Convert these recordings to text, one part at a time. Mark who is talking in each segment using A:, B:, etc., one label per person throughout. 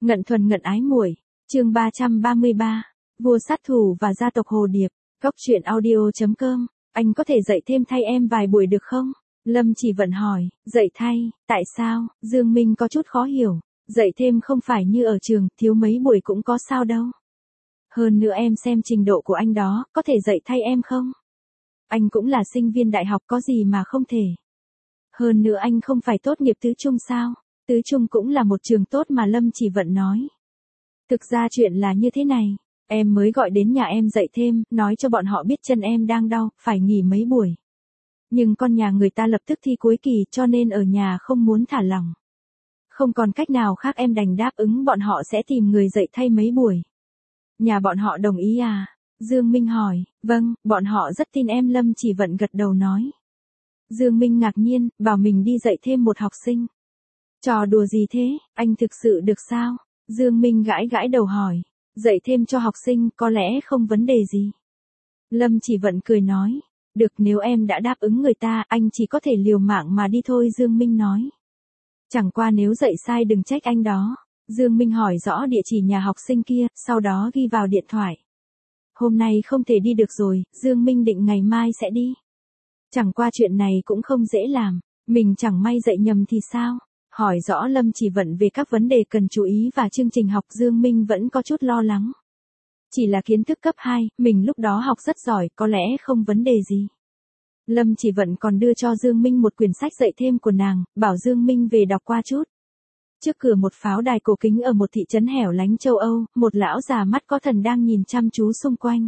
A: Ngận thuần ngận ái muội, chương 333, vua sát thủ và gia tộc Hồ Điệp, Cóc truyện audio.com, anh có thể dạy thêm thay em vài buổi được không? Lâm Chỉ Vận hỏi, dạy thay, tại sao? Dương Minh có chút khó hiểu, dạy thêm không phải như ở trường, thiếu mấy buổi cũng có sao đâu. Hơn nữa em xem trình độ của anh đó, có thể dạy thay em không? Anh cũng là sinh viên đại học có gì mà không thể. Hơn nữa anh không phải tốt nghiệp tứ trung sao? Tứ trung cũng là một trường tốt mà Lâm Chỉ Vận nói. Thực ra chuyện là như thế này, em mới gọi đến nhà em dạy thêm, nói cho bọn họ biết chân em đang đau, phải nghỉ mấy buổi. Nhưng con nhà người ta lập tức thi cuối kỳ cho nên ở nhà không muốn thả lỏng. Không còn cách nào khác em đành đáp ứng bọn họ sẽ tìm người dạy thay mấy buổi. Nhà bọn họ đồng ý à? Dương Minh hỏi, vâng, bọn họ rất tin em. Lâm Chỉ Vận gật đầu nói. Dương Minh ngạc nhiên, bảo mình đi dạy thêm một học sinh. Trò đùa gì thế, anh thực sự được sao? Dương Minh gãi gãi đầu hỏi, dạy thêm cho học sinh có lẽ không vấn đề gì. Lâm Chỉ Vận cười nói, được nếu em đã đáp ứng người ta, anh chỉ có thể liều mạng mà đi thôi. Dương Minh nói. Chẳng qua nếu dạy sai đừng trách anh đó. Dương Minh hỏi rõ địa chỉ nhà học sinh kia, sau đó ghi vào điện thoại. Hôm nay không thể đi được rồi, Dương Minh định ngày mai sẽ đi. Chẳng qua chuyện này cũng không dễ làm, mình chẳng may dạy nhầm thì sao? Hỏi rõ Lâm Chỉ Vận về các vấn đề cần chú ý và chương trình học, Dương Minh vẫn có chút lo lắng. Chỉ là kiến thức cấp 2, mình lúc đó học rất giỏi, có lẽ không vấn đề gì. Lâm Chỉ Vận còn đưa cho Dương Minh một quyển sách dạy thêm của nàng, bảo Dương Minh về đọc qua chút. Trước cửa một pháo đài cổ kính ở một thị trấn hẻo lánh châu Âu, một lão già mắt có thần đang nhìn chăm chú xung quanh.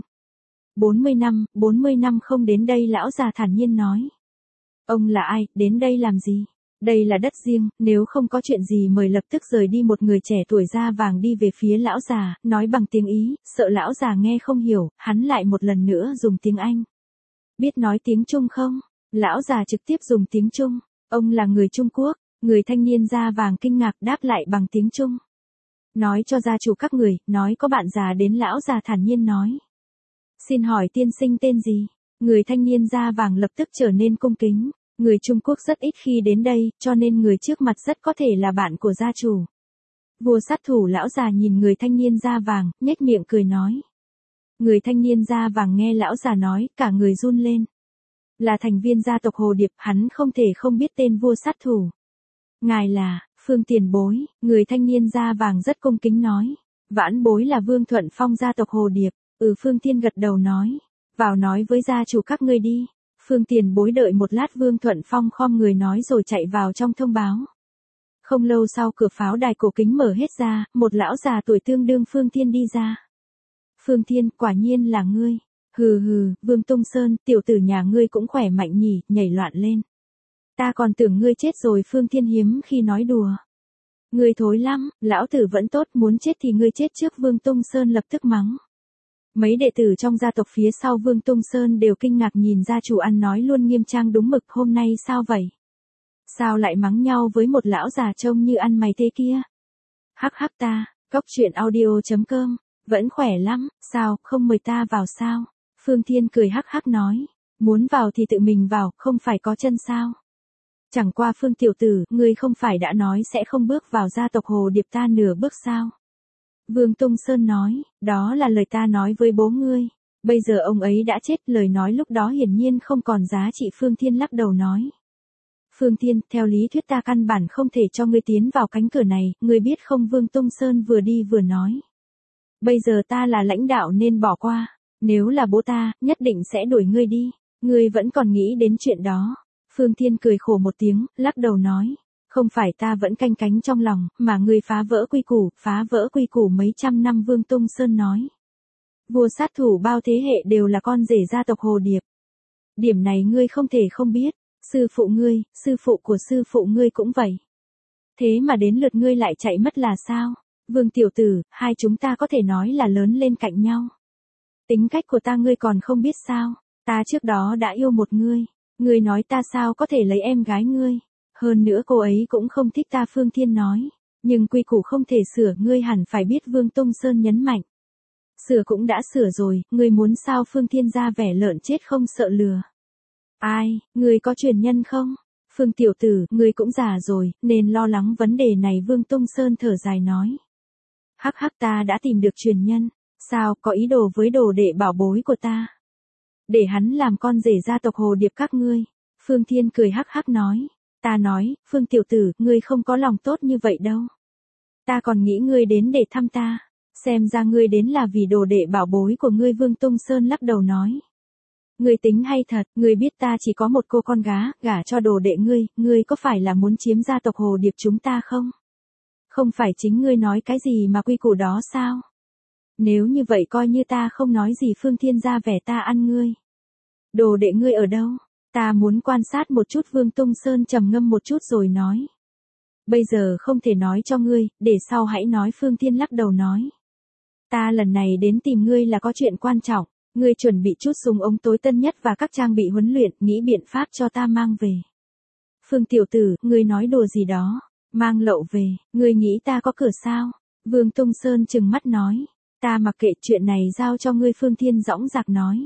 A: 40 năm không đến đây, lão già thản nhiên nói. Ông là ai, đến đây làm gì? Đây là đất riêng, nếu không có chuyện gì mời lập tức rời đi. Một người trẻ tuổi da vàng đi về phía lão già, nói bằng tiếng Ý, sợ lão già nghe không hiểu, hắn lại một lần nữa dùng tiếng Anh. Biết nói tiếng Trung không? Lão già trực tiếp dùng tiếng Trung. Ông là người Trung Quốc. Người thanh niên da vàng kinh ngạc đáp lại bằng tiếng Trung. Nói cho gia chủ các người, nói có bạn già đến. Lão già thản nhiên nói. Xin hỏi tiên sinh tên gì? Người thanh niên da vàng lập tức trở nên cung kính. Người Trung Quốc rất ít khi đến đây, cho nên người trước mặt rất có thể là bạn của gia chủ. Vua sát thủ. Lão già nhìn người thanh niên da vàng, nhếch miệng cười nói. Người thanh niên da vàng nghe lão già nói, cả người run lên. Là thành viên gia tộc Hồ Điệp, hắn không thể không biết tên vua sát thủ. Ngài là Phương tiền bối. Người thanh niên da vàng rất cung kính nói. Vãn bối là Vương Thuận Phong, gia tộc Hồ Điệp. Phương Thiên gật đầu nói. Vào nói với gia chủ các ngươi đi. Phương tiền bối đợi một lát. Vương Thuận Phong khom người nói rồi chạy vào trong thông báo. Không lâu sau cửa pháo đài cổ kính mở hết ra, một lão già tuổi tương đương Phương Thiên đi ra. Phương Thiên, quả nhiên là ngươi. Hừ hừ, Vương Tung Sơn, tiểu tử nhà ngươi cũng khỏe mạnh nhỉ, nhảy loạn lên. Ta còn tưởng ngươi chết rồi. Phương Thiên hiếm khi nói đùa. Ngươi thối lắm, lão tử vẫn tốt, muốn chết thì ngươi chết trước. Vương Tung Sơn lập tức mắng. Mấy đệ tử trong gia tộc phía sau Vương Tung Sơn đều kinh ngạc nhìn gia chủ ăn nói luôn nghiêm trang đúng mực. Hôm nay sao vậy? Sao lại mắng nhau với một lão già trông như ăn mày thế kia? Hắc hắc ta, Cóc truyện audio.com, vẫn khỏe lắm, sao, không mời ta vào sao? Phương Thiên cười hắc hắc nói, muốn vào thì tự mình vào, không phải có chân sao? Chẳng qua Phương tiểu tử, ngươi không phải đã nói sẽ không bước vào gia tộc Hồ Điệp ta nửa bước sao? Vương Tung Sơn nói, đó là lời ta nói với bố ngươi. Bây giờ ông ấy đã chết, lời nói lúc đó hiển nhiên không còn giá trị. Phương Thiên lắc đầu nói. Phương Thiên, theo lý thuyết ta căn bản không thể cho ngươi tiến vào cánh cửa này, ngươi biết không? Vương Tung Sơn vừa đi vừa nói. Bây giờ ta là lãnh đạo nên bỏ qua. Nếu là bố ta, nhất định sẽ đuổi ngươi đi. Ngươi vẫn còn nghĩ đến chuyện đó. Phương Thiên cười khổ một tiếng, lắc đầu nói. Không phải ta vẫn canh cánh trong lòng, mà ngươi phá vỡ quy củ mấy trăm năm. Vương Tung Sơn nói. Vua sát thủ bao thế hệ đều là con rể gia tộc Hồ Điệp. Điểm này ngươi không thể không biết. Sư phụ ngươi, sư phụ của sư phụ ngươi cũng vậy. Thế mà đến lượt ngươi lại chạy mất là sao? Vương tiểu tử, hai chúng ta có thể nói là lớn lên cạnh nhau. Tính cách của ta ngươi còn không biết sao? Ta trước đó đã yêu một ngươi. Ngươi nói ta sao có thể lấy em gái ngươi? Hơn nữa cô ấy cũng không thích ta. Phương Thiên nói. Nhưng quy củ không thể sửa, ngươi hẳn phải biết. Vương Tung Sơn nhấn mạnh. Sửa cũng đã sửa rồi, ngươi muốn sao? Phương Thiên ra vẻ lợn chết không sợ lừa. Ai, ngươi có truyền nhân không? Phương tiểu tử, ngươi cũng già rồi, nên lo lắng vấn đề này. Vương Tung Sơn thở dài nói. Hắc hắc, ta đã tìm được truyền nhân. Sao, có ý đồ với đồ đệ bảo bối của ta? Để hắn làm con rể gia tộc Hồ Điệp các ngươi. Phương Thiên cười hắc hắc nói. Ta nói, Phương tiểu tử, ngươi không có lòng tốt như vậy đâu. Ta còn nghĩ ngươi đến để thăm ta. Xem ra ngươi đến là vì đồ đệ bảo bối của ngươi. Vương Tung Sơn lắc đầu nói. Ngươi tính hay thật, ngươi biết ta chỉ có một cô con gả cho đồ đệ ngươi có phải là muốn chiếm gia tộc Hồ Điệp chúng ta không? Không phải chính ngươi nói cái gì mà quy củ đó sao? Nếu như vậy coi như ta không nói gì. Phương Thiên ra vẻ ta ăn ngươi. Đồ đệ ngươi ở đâu? Ta muốn quan sát một chút. Vương Tung Sơn trầm ngâm một chút rồi nói. Bây giờ không thể nói cho ngươi, để sau hãy nói. Phương Thiên lắc đầu nói. Ta lần này đến tìm ngươi là có chuyện quan trọng. Ngươi chuẩn bị chút súng ống tối tân nhất và các trang bị huấn luyện, nghĩ biện pháp cho ta mang về. Phương tiểu tử, ngươi nói đùa gì đó? Mang lậu về, ngươi nghĩ ta có cửa sao? Vương Tung Sơn trừng mắt nói. Ta mặc kệ, chuyện này giao cho ngươi. Phương Thiên dõng dạc nói.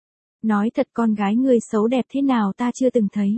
A: Nói thật, con gái ngươi xấu đẹp thế nào ta chưa từng thấy.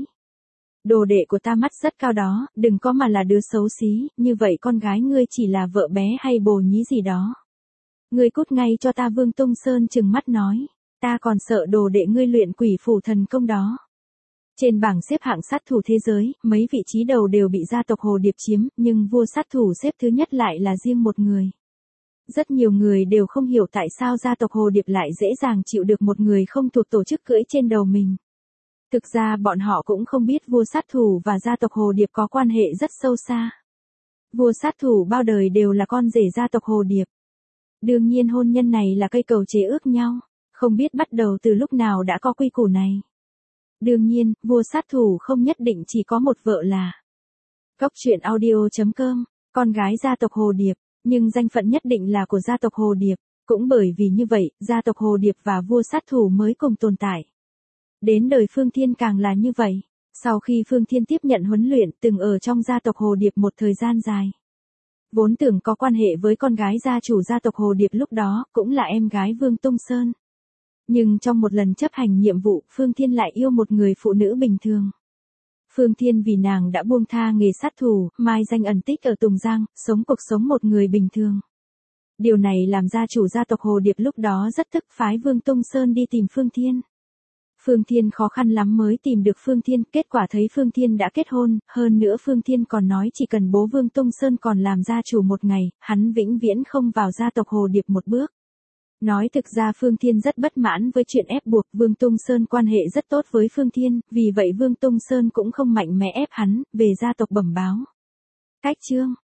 A: Đồ đệ của ta mắt rất cao đó, đừng có mà là đứa xấu xí, như vậy con gái ngươi chỉ là vợ bé hay bồ nhí gì đó. Ngươi cút ngay cho ta. Vương Tung Sơn trừng mắt nói. Ta còn sợ đồ đệ ngươi luyện quỷ phủ thần công đó. Trên bảng xếp hạng sát thủ thế giới, mấy vị trí đầu đều bị gia tộc Hồ Điệp chiếm, nhưng vua sát thủ xếp thứ nhất lại là riêng một người. Rất nhiều người đều không hiểu tại sao gia tộc Hồ Điệp lại dễ dàng chịu được một người không thuộc tổ chức cưỡi trên đầu mình. Thực ra bọn họ cũng không biết vua sát thủ và gia tộc Hồ Điệp có quan hệ rất sâu xa. Vua sát thủ bao đời đều là con rể gia tộc Hồ Điệp. Đương nhiên hôn nhân này là cây cầu chế ước nhau, không biết bắt đầu từ lúc nào đã có quy củ này. Đương nhiên, vua sát thủ không nhất định chỉ có một vợ là. Cốc truyện audio.com, con gái gia tộc Hồ Điệp, nhưng danh phận nhất định là của gia tộc Hồ Điệp. Cũng bởi vì như vậy, gia tộc Hồ Điệp và vua sát thủ mới cùng tồn tại. Đến đời Phương Thiên càng là như vậy. Sau khi Phương Thiên tiếp nhận huấn luyện, từng ở trong gia tộc Hồ Điệp một thời gian dài. Vốn tưởng có quan hệ với con gái gia chủ gia tộc Hồ Điệp lúc đó, cũng là em gái Vương Tung Sơn. Nhưng trong một lần chấp hành nhiệm vụ, Phương Thiên lại yêu một người phụ nữ bình thường. Phương Thiên vì nàng đã buông tha nghề sát thủ, mai danh ẩn tích ở Tùng Giang, sống cuộc sống một người bình thường. Điều này làm gia chủ gia tộc Hồ Điệp lúc đó rất tức, phái Vương Tung Sơn đi tìm Phương Thiên. Phương Thiên khó khăn lắm mới tìm được Phương Thiên, kết quả thấy Phương Thiên đã kết hôn, hơn nữa Phương Thiên còn nói chỉ cần bố Vương Tung Sơn còn làm gia chủ một ngày, hắn vĩnh viễn không vào gia tộc Hồ Điệp một bước. Nói thực ra Phương Thiên rất bất mãn với chuyện ép buộc. Vương Tung Sơn quan hệ rất tốt với Phương Thiên, vì vậy Vương Tung Sơn cũng không mạnh mẽ ép hắn về gia tộc bẩm báo. Cách chương